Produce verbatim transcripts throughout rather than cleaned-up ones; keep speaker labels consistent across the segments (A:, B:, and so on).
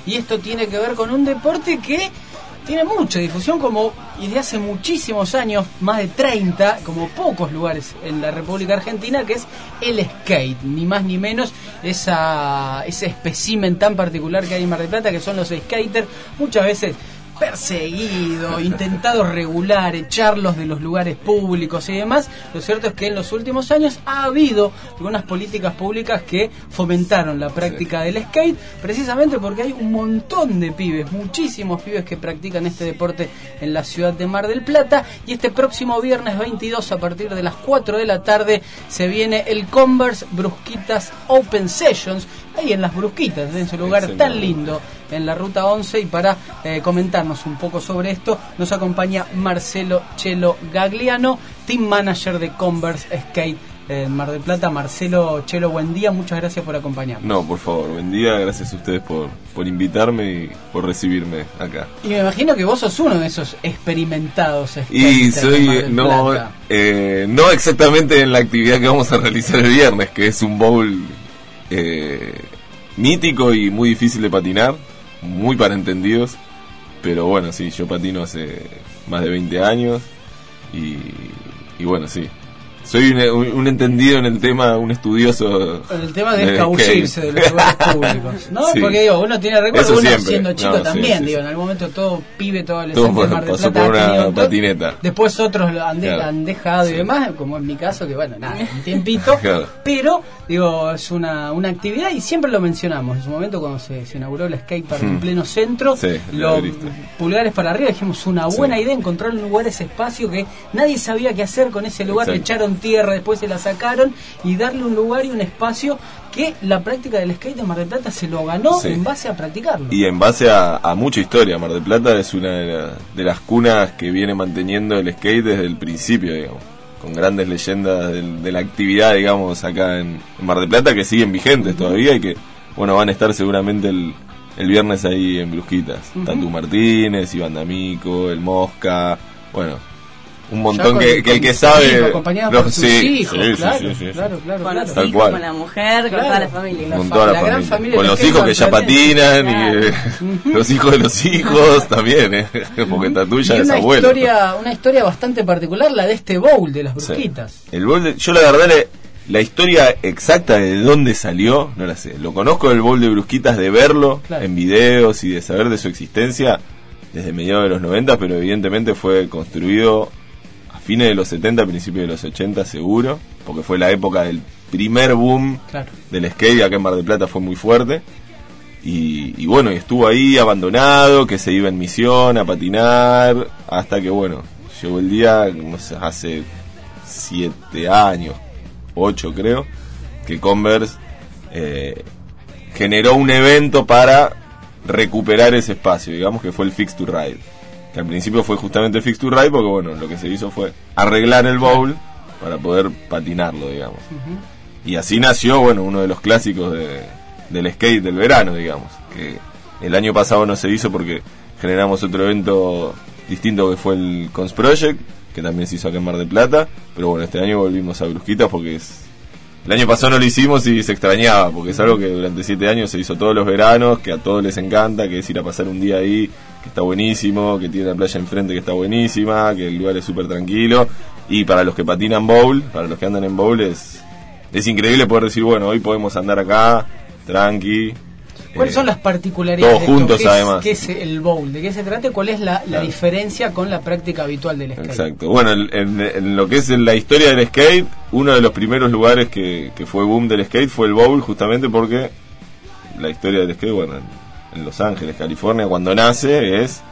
A: y esto tiene que ver con un deporte que tiene mucha difusión como y de hace muchísimos años, más de treinta, como pocos lugares en la República Argentina, que es el skate, ni más ni menos esa ese espécimen tan particular que hay en Mar del Plata, que son los skaters, muchas veces perseguido, intentado regular, echarlos de los lugares públicos y demás. Lo cierto es que en los últimos años ha habido algunas políticas públicas que fomentaron la práctica del skate, precisamente porque hay un montón de pibes, muchísimos pibes que practican este deporte en la ciudad de Mar del Plata, y este próximo viernes veintidós a partir de las cuatro de la tarde se viene el Converse Brusquitas Open Sessions, ahí en las Brusquitas, en su lugar tan lindo en la ruta once, y para eh, comentarnos un poco sobre esto nos acompaña Marcelo Chelo Gagliano, Team Manager de Converse Skate en Mar del Plata. Marcelo Chelo, buen día, muchas gracias por acompañarnos.
B: No, por favor, buen día, gracias a ustedes por, por invitarme y por recibirme acá.
A: Y me imagino que vos sos uno de esos experimentados skaters.
B: Y soy,
A: de Mar del
B: no,
A: Plata.
B: Eh, no exactamente en la actividad que vamos a realizar el viernes, que es un bowl eh, mítico y muy difícil de patinar, muy para entendidos, pero bueno, sí, yo patino hace más de veinte años y, y bueno, sí, soy un, un, un entendido en el tema, un estudioso
A: en el tema de escabullirse de los lugares públicos, ¿no? Sí. Porque digo, uno tiene recuerdo, uno
B: siempre.
A: siendo chico
B: no,
A: también,
B: sí,
A: digo,
B: sí.
A: en algún momento todo pibe, todo adolescente
B: todo
A: de Mar del
B: pasó
A: Plata
B: por
A: ha tenido
B: una patineta.
A: Después otros lo han, de,
B: Claro.
A: han dejado
B: Sí.
A: y demás, como en mi caso, que bueno, nada, un tiempito,
B: Claro.
A: pero digo, es una, una actividad y siempre lo mencionamos. En su momento cuando se, se inauguró el skatepark hmm. en pleno centro,
B: sí,
A: los pulgares para arriba, dijimos una buena
B: sí.
A: idea encontrar un lugar, ese espacio que nadie sabía qué hacer con ese lugar, le echaron tierra, después se la sacaron, y darle un lugar y un espacio que la práctica del skate en Mar del Plata se lo ganó sí. en base a practicarlo.
B: Y en base a, a mucha historia. Mar del Plata es una de, la, de las cunas que viene manteniendo el skate desde el principio, digamos, con grandes leyendas de, de la actividad, digamos, acá en, en Mar del Plata, que siguen vigentes uh-huh. todavía y que, bueno, van a estar seguramente el, el viernes ahí en Brusquitas. Uh-huh. Tatu Martínez, Iván D'Amico, el Mosca, bueno, un montón con, que, que el que sabe
A: acompañado por sus
B: sí,
A: hijos,
B: sí,
A: claro,
B: sí, sí, sí,
C: claro, claro,
D: con
C: claro.
D: los
B: Tal
D: hijos,
B: cual.
D: con la mujer,
C: claro.
D: con toda la familia,
B: con
A: fa-
B: toda la,
A: la
B: familia,
A: gran familia
B: con los hijos que ya patinan
A: claro.
B: y eh, uh-huh. los hijos de los hijos también, eh, porque Tatu ya es
A: una
B: abuelo.
A: Historia, una historia bastante particular, la de este bowl de las Brusquitas.
B: Sí. El bowl de, yo la verdad le, la historia exacta de dónde salió no la sé. Lo conozco del bowl de Brusquitas, de verlo claro. en videos y de saber de su existencia desde mediados de los noventa, pero evidentemente fue construido fines de los setenta, principios de los ochenta seguro, porque fue la época del primer boom claro. del skate, acá en Mar del Plata fue muy fuerte, y, y bueno, estuvo ahí abandonado, que se iba en misión a patinar, hasta que bueno, llegó el día, no sé, hace siete años, ocho creo, que Converse eh, generó un evento para recuperar ese espacio, digamos que fue el Fix to Ride, que al principio fue justamente el Fix to Ride, porque bueno, lo que se hizo fue arreglar el bowl para poder patinarlo, digamos. Uh-huh. Y así nació, bueno, uno de los clásicos de, del skate del verano, digamos, que el año pasado no se hizo porque generamos otro evento distinto que fue el Cons Project, que también se hizo acá en Mar del Plata, pero bueno, este año volvimos a Brusquitas porque es... El año pasado no lo hicimos y se extrañaba, porque es algo que durante siete años se hizo todos los veranos, que a todos les encanta, que es ir a pasar un día ahí, que está buenísimo, que tiene la playa enfrente que está buenísima, que el lugar es súper tranquilo, y para los que patinan bowl, para los que andan en bowl, es, es increíble poder decir, bueno, hoy podemos andar acá, tranqui.
A: ¿Cuáles eh, son las particularidades
B: todos juntos,
A: de esto? ¿Qué
B: además?
A: Es, ¿Qué es el bowl? ¿De qué se trata? ¿Cuál es la, la claro. diferencia con la práctica habitual del skate?
B: Exacto. Bueno, en, en, en lo que es en la historia del skate, uno de los primeros lugares que, que fue boom del skate fue el bowl, justamente porque la historia del skate, bueno, en, en Los Ángeles, California, cuando nace, es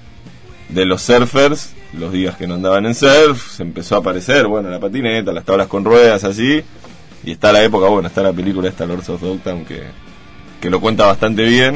B: de los surfers, los días que no andaban en surf, se empezó a aparecer, bueno, la patineta, las tablas con ruedas, así, y está la época, bueno, está la película esta, Lords of Dogtown, que... que lo cuenta bastante bien,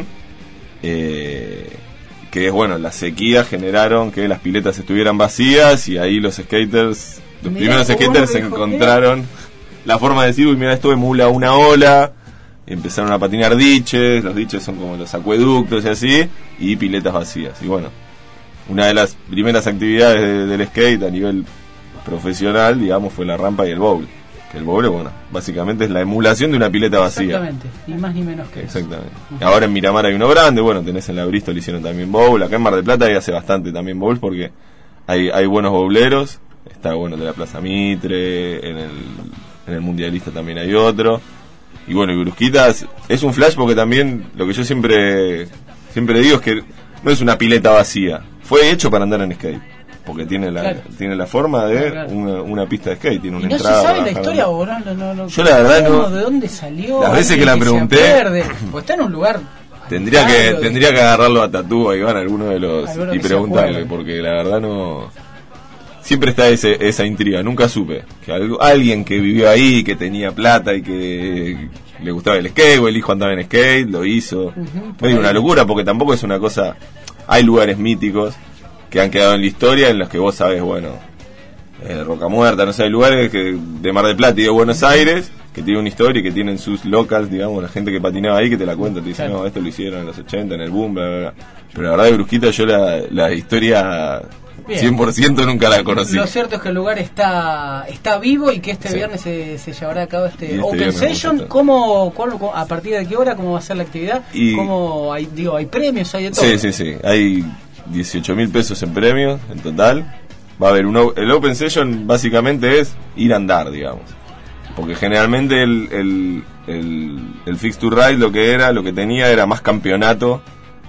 B: eh, que es bueno, las sequías generaron que las piletas estuvieran vacías y ahí los skaters, los mirá, primeros skaters se encontraron mirá. la forma de decir, uy, mira, esto emula una ola, y empezaron a patinar diches, los diches son como los acueductos y así, y piletas vacías, y bueno, una de las primeras actividades de, del skate a nivel profesional, digamos, fue la rampa y el bowl. Que el bowl, bueno, básicamente es la emulación de una pileta vacía.
A: Exactamente, ni más ni menos que
B: Exactamente. Eso. Ahora en Miramar hay uno grande, bueno, tenés en la Bristol hicieron también bowl, acá en Mar del Plata hay hace bastante también bowl porque hay, hay buenos bowleros, está bueno de la Plaza Mitre, en el, en el Mundialista también hay otro. Y bueno, y Brusquitas es un flash porque también lo que yo siempre siempre digo es que no es una pileta vacía, fue hecho para andar en skate. Porque tiene la claro. tiene la forma de claro, claro. Una, una pista de skate, tiene una
A: ¿Y no
B: entrada.
A: ¿No se sabe la historia o no, no, no?
B: Yo la verdad no.
A: ¿De dónde salió?
B: Las veces que la pregunté.
A: Pues está en un lugar.
B: Tendría que de... tendría que agarrarlo a Tatú, a Iván, a alguno de los alguno y preguntarle, porque la verdad no. Siempre está ese, esa intriga, nunca supe que algo, alguien que vivió ahí, que tenía plata y que le gustaba el skate, o el hijo andaba en skate, lo hizo. Uh-huh, medio una locura, porque tampoco es una cosa. Hay lugares míticos que han quedado en la historia en los que vos sabés, bueno, eh, Roca Muerta, no sé, hay lugares que de Mar del Plata y de Buenos Aires que tienen una historia y que tienen sus locals, digamos, la gente que patinaba ahí que te la cuenta, te dice, claro. no, esto lo hicieron en los ochenta, en el boom, bla, bla, bla. Pero la verdad de Brusquita yo la, la historia Bien. cien por ciento nunca la conocí.
A: Lo cierto es que el lugar está está vivo y que este sí. viernes se, se llevará a cabo este, este Open Session. ¿Cómo, cuál, ¿A partir de qué hora? ¿Cómo va a ser la actividad? Y ¿Cómo hay, digo, hay premios? ¿Hay de todo?
B: Sí, sí, sí, hay dieciocho mil pesos en premios en total. Va a haber un el Open Session básicamente es ir a andar, digamos, porque generalmente el el, el el Fix to Ride lo que era, lo que tenía era más campeonato,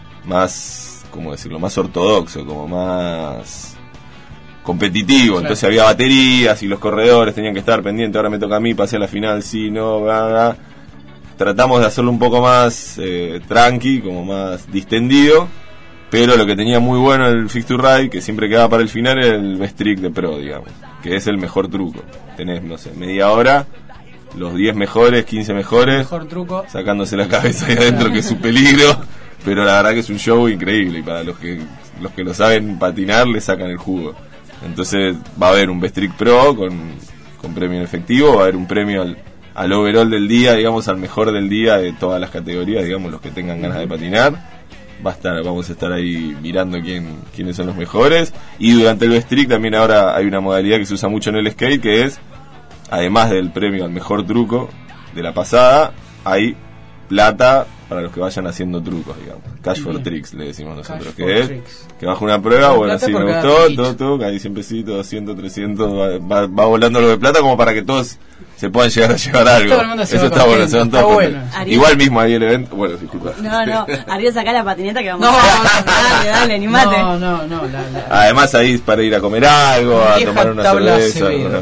B: más, ¿cómo decirlo?, más ortodoxo, como más competitivo, claro. Entonces había baterías y los corredores tenían que estar pendientes, ahora me toca a mí, pasé a la final, sí, no, bla, bla. Tratamos de hacerlo un poco más eh, tranqui, como más distendido. Pero lo que tenía muy bueno el Fix to Ride, que siempre quedaba para el final, era el best trick de pro, digamos, que es el mejor truco. Tenés, no sé, media hora, los diez mejores, quince mejores,
A: mejor truco,
B: sacándose la cabeza ahí adentro, que es un peligro, pero la verdad que es un show increíble, y para los que los que lo saben patinar, le sacan el jugo. Entonces va a haber un best trick pro con, con premio en efectivo, va a haber un premio al, al overall del día, digamos, al mejor del día de todas las categorías, digamos, los que tengan ganas de patinar. Va a estar, vamos a estar ahí mirando quién, quiénes son los mejores. Y durante el best trick también ahora hay una modalidad que se usa mucho en el skate, que es, además del premio al mejor truco de la pasada, hay plata para los que vayan haciendo trucos, digamos. Cash for tricks, le decimos nosotros. Cash que es tricks. Que bajo una prueba, bueno, sí, me gustó, todo, todo, ahí cien pesitos, doscientos, trescientos, va, va, va volando lo de plata como para que todos se puedan llegar a llevar algo. Eso está bueno, se van todos bueno. Igual mismo ahí el evento, bueno, disculpa.
C: No, no, Ariel, sacá la patineta que vamos no, a hacer. Dale, dale, animate.
A: No, no, no. La, la,
B: Además ahí para ir a comer algo, a tomar una cerveza.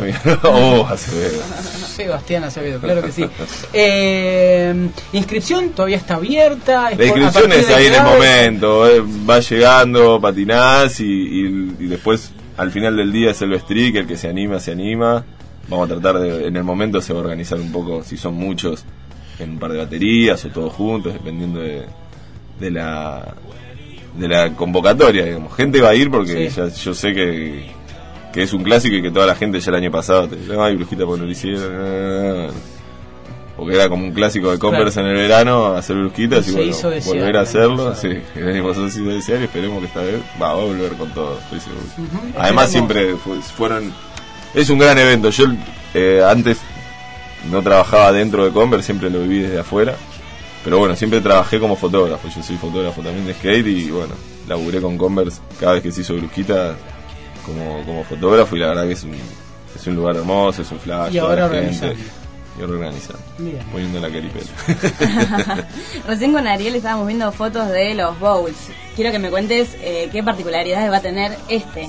B: Oh, Acevedo.
A: Sebastián Acevedo, claro que sí. Eh, inscripción todavía está abierta.
B: La inscripción es ahí en el momento, eh, va llegando, patinás y, y, y después al final del día es el best trick, el que se anima, se anima. Vamos a tratar de, en el momento se va a organizar un poco, si son muchos, en un par de baterías o todos juntos, dependiendo de, de la de la convocatoria, digamos. Gente va a ir porque sí. ya, yo sé que, que es un clásico y que toda la gente ya el año pasado te dice, ay, Brusquita, porque no lo hicieron, porque era como un clásico de Converse claro. en el verano, hacer Brusquitas y, y bueno, volver a hacerlo, sí, el año pasado se hizo desear y esperemos que esta vez va a volver con todo, estoy seguro. Uh-huh. Además siempre fue, fueron, es un gran evento, yo eh, antes no trabajaba dentro de Converse, siempre lo viví desde afuera, pero bueno, siempre trabajé como fotógrafo, yo soy fotógrafo también de skate y bueno, laburé con Converse cada vez que se hizo Brusquita como, como fotógrafo y la verdad que es un, es un lugar hermoso, es un flash,
A: y ahora la gente
B: y organizando, poniendo la caripela.
C: Recién con Ariel estábamos viendo fotos de los bowls. Quiero que me cuentes eh, qué particularidades va a tener este.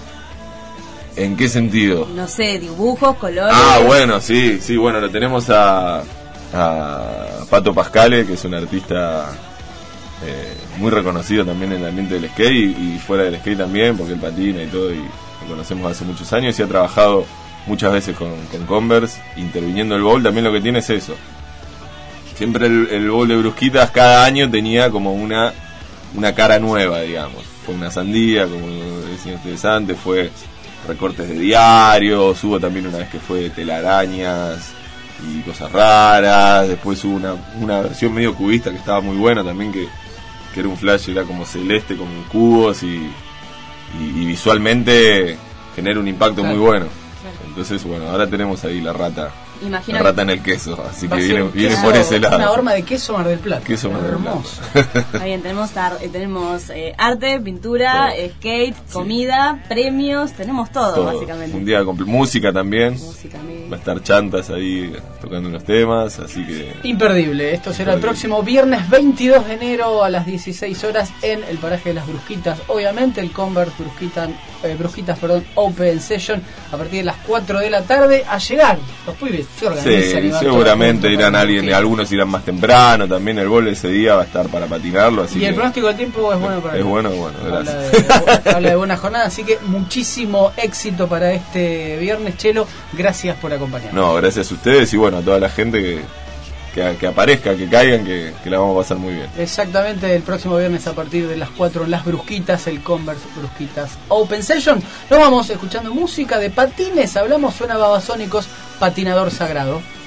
B: ¿En qué sentido?
C: No sé, dibujos, colores.
B: Ah, bueno, sí, sí, bueno, lo tenemos a, a Pato Pascale, que es un artista eh, muy reconocido también en el ambiente del skate y, y fuera del skate también, porque él patina y todo, y lo conocemos hace muchos años y ha trabajado muchas veces con, con Converse, interviniendo el bowl. También lo que tiene es eso. Siempre el, el bowl de Brusquitas cada año tenía como una una cara nueva, digamos. Fue una sandía, como decía interesante, fue recortes de diarios, hubo también una vez que fue telarañas y cosas raras, después hubo una, una versión medio cubista que estaba muy buena también, que, que era un flash, era como celeste con cubos y, y, y visualmente genera un impacto claro. muy bueno. Entonces, bueno, ahora tenemos ahí la rata
C: Imagino
B: la rata en el queso, así que viene,
A: queso,
B: viene por ese lado.
A: Una horma de queso Mar del Plata.
B: Queso Mar del Plata.
C: Está bien, tenemos, ar, tenemos eh, arte, pintura, todo. Skate, comida, sí. premios, tenemos todo, todo. básicamente.
B: Un día con música también.
C: Música,
B: va a estar Chantas ahí tocando unos temas, así que...
A: Imperdible, esto será el próximo viernes veintidós de enero a las dieciséis horas en el paraje de las Brusquitas. Obviamente el Converse Brusquitas, eh, Brusquitas perdón, Open Session a partir de las cuatro de la tarde a llegar. Los pibes se organizan.
B: Sí, seguramente irán alguien, algunos irán más temprano, también el bol ese día va a estar para patinarlo. Así
A: y
B: que
A: el pronóstico del tiempo es bueno para
B: Es bueno, bueno, gracias.
A: Habla de, habla de buena jornada, así que muchísimo éxito para este viernes, Chelo. Gracias por acompañarnos.
B: No, gracias a ustedes y bueno, a toda la gente que, que, que aparezca, que caigan, que, que la vamos a pasar muy bien.
A: Exactamente, el próximo viernes a partir de las cuatro en Las Brusquitas, el Converse Brusquitas Open Session. Nos vamos escuchando música de patines, hablamos, suena Babasónicos, Patinador Sagrado.